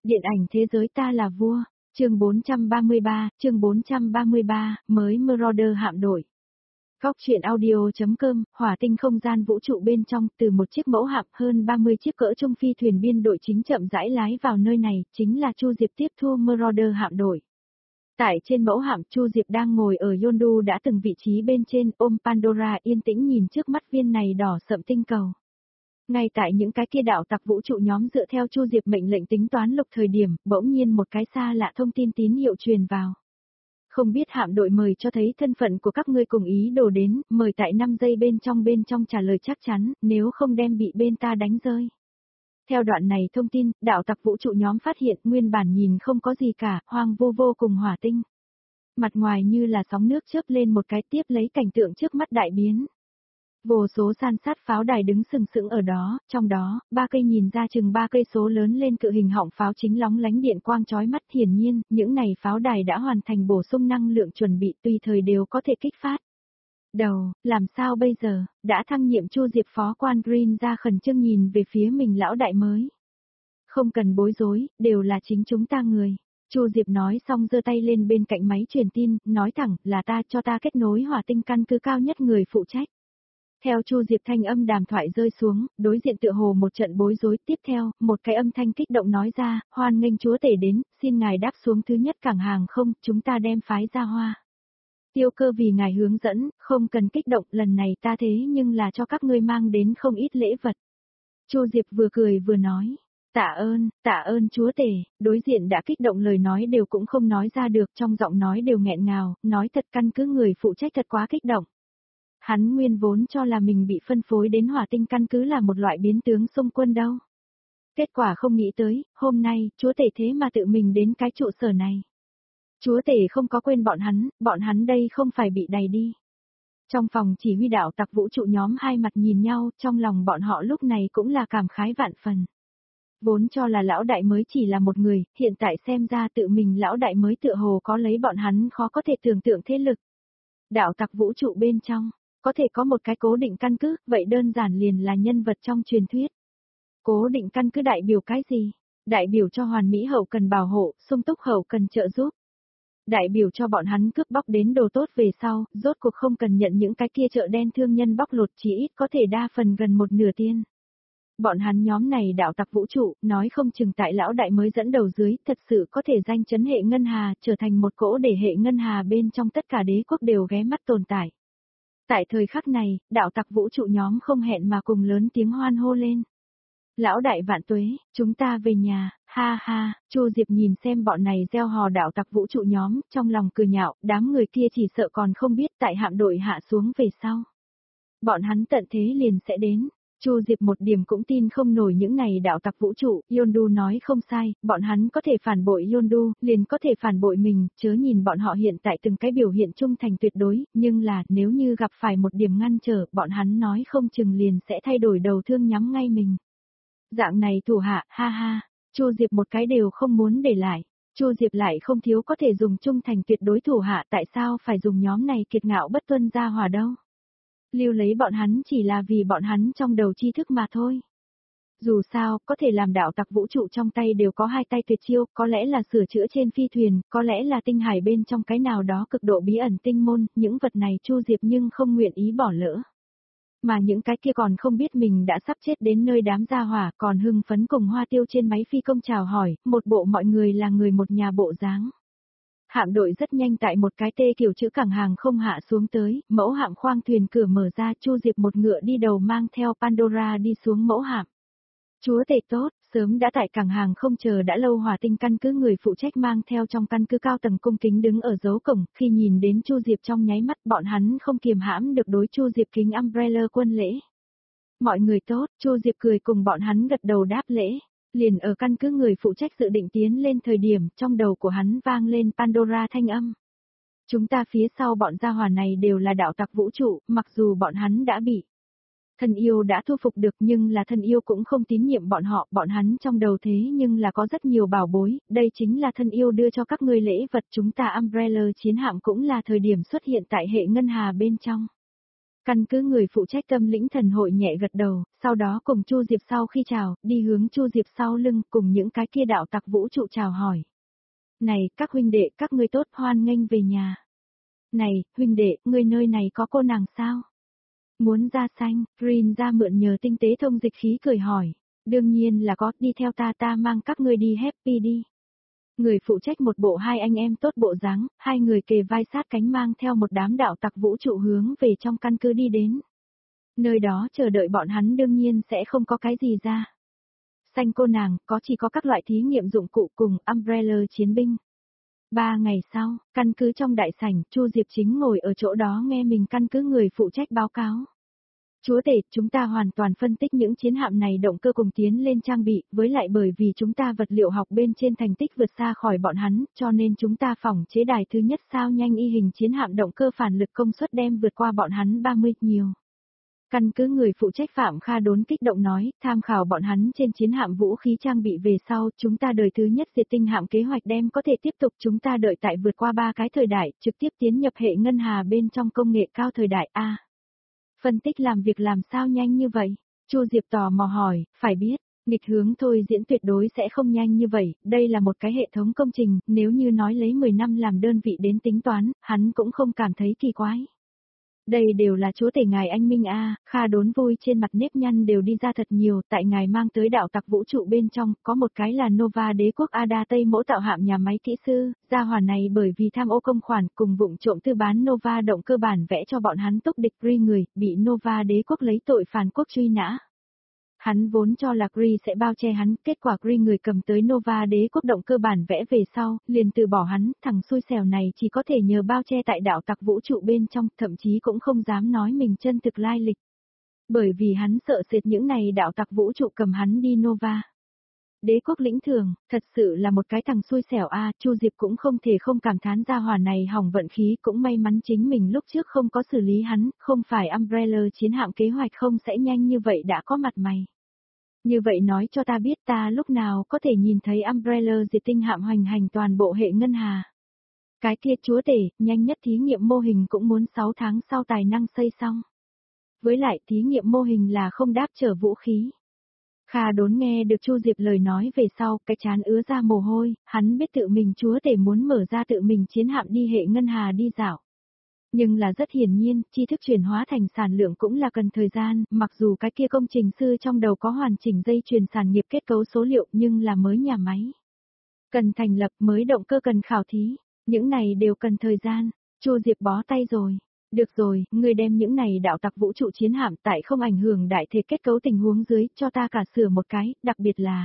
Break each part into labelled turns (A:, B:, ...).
A: Điện ảnh thế giới ta là vua, chương 433, mới Marauder hạm đội. Góc truyện audio.com, hỏa tinh không gian vũ trụ bên trong, từ một chiếc mẫu hạm hơn 30 chiếc cỡ trung phi thuyền biên đội chính chậm rãi lái vào nơi này, chính là Chu Diệp tiếp thu Marauder hạm đội. Tại trên mẫu hạm, Chu Diệp đang ngồi ở Yondu đã từng vị trí bên trên, ôm Pandora yên tĩnh nhìn trước mắt viên này đỏ sậm tinh cầu. Ngay tại những cái kia đạo tặc vũ trụ nhóm dựa theo Chu Diệp mệnh lệnh tính toán lục thời điểm, bỗng nhiên một cái xa lạ thông tin tín hiệu truyền vào. Không biết hạm đội mời cho thấy thân phận của các ngươi cùng ý đồ đến, mời tại 5 giây bên trong trả lời chắc chắn, nếu không đem bị bên ta đánh rơi. Theo đoạn này thông tin, đạo tặc vũ trụ nhóm phát hiện nguyên bản nhìn không có gì cả, hoang vô cùng hỏa tinh. Mặt ngoài như là sóng nước chớp lên một cái tiếp lấy cảnh tượng trước mắt đại biến. Vô số san sát pháo đài đứng sừng sững ở đó, trong đó, 3 cây nhìn ra chừng 3 cây số lớn lên cự hình họng pháo chính lóng lánh điện quang chói mắt, hiển nhiên, những này pháo đài đã hoàn thành bổ sung năng lượng chuẩn bị tùy thời đều có thể kích phát. Đầu, làm sao bây giờ, đã thăng nhiệm Chu Diệp phó quan Green ra khẩn trương nhìn về phía mình lão đại mới. Không cần bối rối, đều là chính chúng ta người. Chu Diệp nói xong giơ tay lên bên cạnh máy truyền tin, nói thẳng, là ta, cho ta kết nối hỏa tinh căn cứ cao nhất người phụ trách. Theo Chu Diệp thanh âm đàm thoại rơi xuống, đối diện tựa hồ một trận bối rối, tiếp theo, một cái âm thanh kích động nói ra, hoan nghênh chúa tể đến, xin ngài đáp xuống thứ nhất cảng hàng không, chúng ta đem phái ra hoa. Tiêu Cơ vì ngài hướng dẫn, không cần kích động, lần này ta thế nhưng là cho các ngươi mang đến không ít lễ vật. Chu Diệp vừa cười vừa nói, tạ ơn chúa tể, đối diện đã kích động lời nói đều cũng không nói ra được, trong giọng nói đều nghẹn ngào, nói thật căn cứ người phụ trách thật quá kích động. Hắn nguyên vốn cho là mình bị phân phối đến hỏa tinh căn cứ là một loại biến tướng xung quân đâu. Kết quả không nghĩ tới, hôm nay, chúa tể thế mà tự mình đến cái trụ sở này. Chúa tể không có quên bọn hắn đây không phải bị đày đi. Trong phòng chỉ huy đạo tặc vũ trụ nhóm hai mặt nhìn nhau, trong lòng bọn họ lúc này cũng là cảm khái vạn phần. Vốn cho là lão đại mới chỉ là một người, hiện tại xem ra tự mình lão đại mới tựa hồ có lấy bọn hắn khó có thể tưởng tượng thế lực. Đạo tặc vũ trụ bên trong. Có thể có một cái cố định căn cứ, vậy đơn giản liền là nhân vật trong truyền thuyết. Cố định căn cứ đại biểu cái gì? Đại biểu cho hoàn mỹ hậu cần bảo hộ, sung túc hậu cần trợ giúp. Đại biểu cho bọn hắn cướp bóc đến đồ tốt về sau, rốt cuộc không cần nhận những cái kia chợ đen thương nhân bóc lột, chỉ ít có thể đa phần gần một nửa tiền. Bọn hắn nhóm này đạo tặc vũ trụ, nói không chừng tại lão đại mới dẫn đầu dưới, thật sự có thể danh chấn hệ ngân hà, trở thành một cỗ để hệ ngân hà bên trong tất cả đế quốc đều ghé mắt tồn tại. Tại thời khắc này, đạo tặc vũ trụ nhóm không hẹn mà cùng lớn tiếng hoan hô lên. Lão đại vạn tuế, chúng ta về nhà, ha ha, Chu Diệp nhìn xem bọn này gieo hò đạo tặc vũ trụ nhóm, trong lòng cười nhạo, đám người kia chỉ sợ còn không biết tại hạm đội hạ xuống về sau. Bọn hắn tận thế liền sẽ đến. Chu Diệp một điểm cũng tin không nổi những này đạo tặc vũ trụ, Yondu nói không sai, bọn hắn có thể phản bội Yondu, liền có thể phản bội mình, chớ nhìn bọn họ hiện tại từng cái biểu hiện trung thành tuyệt đối, nhưng là, nếu như gặp phải một điểm ngăn trở, bọn hắn nói không chừng liền sẽ thay đổi đầu thương nhắm ngay mình. Dạng này thủ hạ, ha ha, Chu Diệp một cái đều không muốn để lại. Chu Diệp lại không thiếu có thể dùng trung thành tuyệt đối thủ hạ, tại sao phải dùng nhóm này kiệt ngạo bất tuân ra hòa đâu? Lưu lấy bọn hắn chỉ là vì bọn hắn trong đầu tri thức mà thôi. Dù sao, có thể làm đạo tặc vũ trụ trong tay đều có hai tay tuyệt chiêu, có lẽ là sửa chữa trên phi thuyền, có lẽ là tinh hải bên trong cái nào đó cực độ bí ẩn tinh môn, những vật này Chu Diệp nhưng không nguyện ý bỏ lỡ. Mà những cái kia còn không biết mình đã sắp chết đến nơi đám gia hỏa, còn hưng phấn cùng Hoa Tiêu trên máy phi công chào hỏi, một bộ mọi người là người một nhà bộ dáng. Hạm đội rất nhanh tại một cái tê kiểu chữ cảng hàng không hạ xuống tới, mẫu hạm khoang thuyền cửa mở ra, Chu Diệp một ngựa đi đầu mang theo Pandora đi xuống mẫu hạm. Chúa tể tốt, sớm đã tại cảng hàng không chờ đã lâu hỏa tinh căn cứ người phụ trách mang theo trong căn cứ cao tầng cung kính đứng ở dấu cổng, khi nhìn đến Chu Diệp trong nháy mắt bọn hắn không kiềm hãm được đối Chu Diệp kính umbrella quân lễ. Mọi người tốt, Chu Diệp cười cùng bọn hắn gật đầu đáp lễ. Liền ở căn cứ người phụ trách dự định tiến lên thời điểm, trong đầu của hắn vang lên Pandora thanh âm. Chúng ta phía sau bọn gia hỏa này đều là đạo tặc vũ trụ, mặc dù bọn hắn đã bị thân yêu đã thu phục được nhưng là thân yêu cũng không tín nhiệm bọn hắn trong đầu thế nhưng là có rất nhiều bảo bối, đây chính là thân yêu đưa cho các ngươi lễ vật, chúng ta Umbrella chiến hạm cũng là thời điểm xuất hiện tại hệ ngân hà bên trong. Căn cứ người phụ trách tâm lĩnh thần hội nhẹ gật đầu, sau đó cùng Chu Diệp sau khi chào, đi hướng Chu Diệp sau lưng cùng những cái kia đạo tặc vũ trụ chào hỏi. Này, các huynh đệ, các ngươi tốt, hoan nghênh về nhà. Này, huynh đệ, ngươi nơi này có cô nàng sao? Muốn da xanh, Green ra mượn nhờ tinh tế thông dịch khí cười hỏi. Đương nhiên là có, đi theo ta mang các ngươi đi happy đi. Người phụ trách một bộ hai anh em tốt bộ dáng, hai người kề vai sát cánh mang theo một đám đạo tặc vũ trụ hướng về trong căn cứ đi đến. Nơi đó chờ đợi bọn hắn đương nhiên sẽ không có cái gì ra. Xanh cô nàng, chỉ có các loại thí nghiệm dụng cụ cùng Umbrella chiến binh. 3 ngày sau, căn cứ trong đại sảnh, Chu Diệp chính ngồi ở chỗ đó nghe mình căn cứ người phụ trách báo cáo. Chúa tể, chúng ta hoàn toàn phân tích những chiến hạm này động cơ cùng tiến lên trang bị, với lại bởi vì chúng ta vật liệu học bên trên thành tích vượt xa khỏi bọn hắn, cho nên chúng ta phỏng chế đài thứ nhất sao nhanh y hình chiến hạm động cơ phản lực công suất đem vượt qua bọn hắn 30 nhiều. Căn cứ người phụ trách Phạm Kha Đốn kích động nói, tham khảo bọn hắn trên chiến hạm vũ khí trang bị về sau, chúng ta đời thứ nhất diệt tinh hạm kế hoạch đem có thể tiếp tục chúng ta đợi tại vượt qua 3 cái thời đại, trực tiếp tiến nhập hệ ngân hà bên trong công nghệ cao thời đại A. Phân tích làm việc làm sao nhanh như vậy? Chu Diệp tò mò hỏi, phải biết, nghịch hướng thôi diễn tuyệt đối sẽ không nhanh như vậy, đây là một cái hệ thống công trình, nếu như nói lấy 10 năm làm đơn vị đến tính toán, hắn cũng không cảm thấy kỳ quái. Đây đều là chúa tể ngài anh Minh A, Kha Đốn vui trên mặt nếp nhăn đều đi ra thật nhiều, tại ngài mang tới đạo tặc vũ trụ bên trong, có một cái là Nova đế quốc Ada Tây mẫu tạo hạm nhà máy kỹ sư, gia hỏa này bởi vì tham ô công khoản cùng vụng trộm tư bán Nova động cơ bản vẽ cho bọn hắn túc địch Kree người, bị Nova đế quốc lấy tội phản quốc truy nã. Hắn vốn cho là Kree sẽ bao che hắn, kết quả Kree người cầm tới Nova đế quốc động cơ bản vẽ về sau, liền từ bỏ hắn, thằng xui xẻo này chỉ có thể nhờ bao che tại đạo tặc vũ trụ bên trong, thậm chí cũng không dám nói mình chân thực lai lịch. Bởi vì hắn sợ sệt những này đạo tặc vũ trụ cầm hắn đi Nova. Đế quốc lĩnh thường, thật sự là một cái thằng xui xẻo a, Chu Diệp cũng không thể không cảm thán ra hỏa này hỏng vận khí, cũng may mắn chính mình lúc trước không có xử lý hắn, không phải Umbrella chiến hạm kế hoạch không sẽ nhanh như vậy đã có mặt mày. Như vậy nói cho ta biết ta lúc nào có thể nhìn thấy Umbrella diệt tinh hạm hoành hành toàn bộ hệ ngân hà. Cái kia chúa tể, nhanh nhất thí nghiệm mô hình cũng muốn 6 tháng sau tài năng xây xong. Với lại thí nghiệm mô hình là không đáp trở vũ khí. Kha Đốn nghe được Chu Diệp lời nói về sau, cái trán ứa ra mồ hôi, hắn biết tự mình chúa tể muốn mở ra tự mình chiến hạm đi hệ ngân hà đi dạo. Nhưng là rất hiển nhiên, tri thức chuyển hóa thành sản lượng cũng là cần thời gian, mặc dù cái kia công trình sư trong đầu có hoàn chỉnh dây chuyền sản nghiệp kết cấu số liệu nhưng là mới nhà máy. Cần thành lập mới động cơ cần khảo thí, những này đều cần thời gian, Chu Diệp bó tay rồi. Được rồi, ngươi đem những này đạo tặc vũ trụ chiến hạm tại không ảnh hưởng đại thể kết cấu tình huống dưới, cho ta cả sửa một cái, đặc biệt là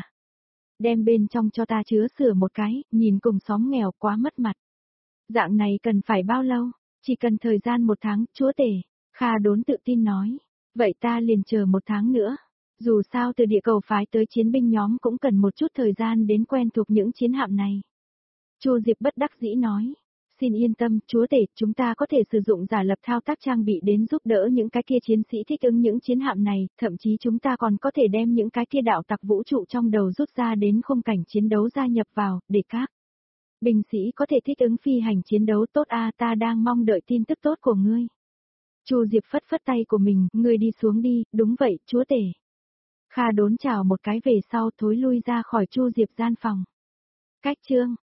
A: đem bên trong cho ta chứa sửa một cái, nhìn cùng xóm nghèo quá mất mặt. Dạng này cần phải bao lâu? Chỉ cần thời gian 1 tháng, chúa tể. Kha Đốn tự tin nói. Vậy ta liền chờ 1 tháng nữa. Dù sao từ địa cầu phái tới chiến binh nhóm cũng cần một chút thời gian đến quen thuộc những chiến hạm này. Chu Diệp bất đắc dĩ nói. Xin yên tâm, chúa tể, chúng ta có thể sử dụng giả lập thao tác trang bị đến giúp đỡ những cái kia chiến sĩ thích ứng những chiến hạm này, thậm chí chúng ta còn có thể đem những cái kia đạo tặc vũ trụ trong đầu rút ra đến khung cảnh chiến đấu gia nhập vào, để các binh sĩ có thể thích ứng phi hành chiến đấu tốt a, ta đang mong đợi tin tức tốt của ngươi. Chu Diệp phất phất tay của mình, ngươi đi xuống đi, đúng vậy, chúa tể. Kha Đốn chào một cái về sau thối lui ra khỏi Chu Diệp gian phòng. Cách chương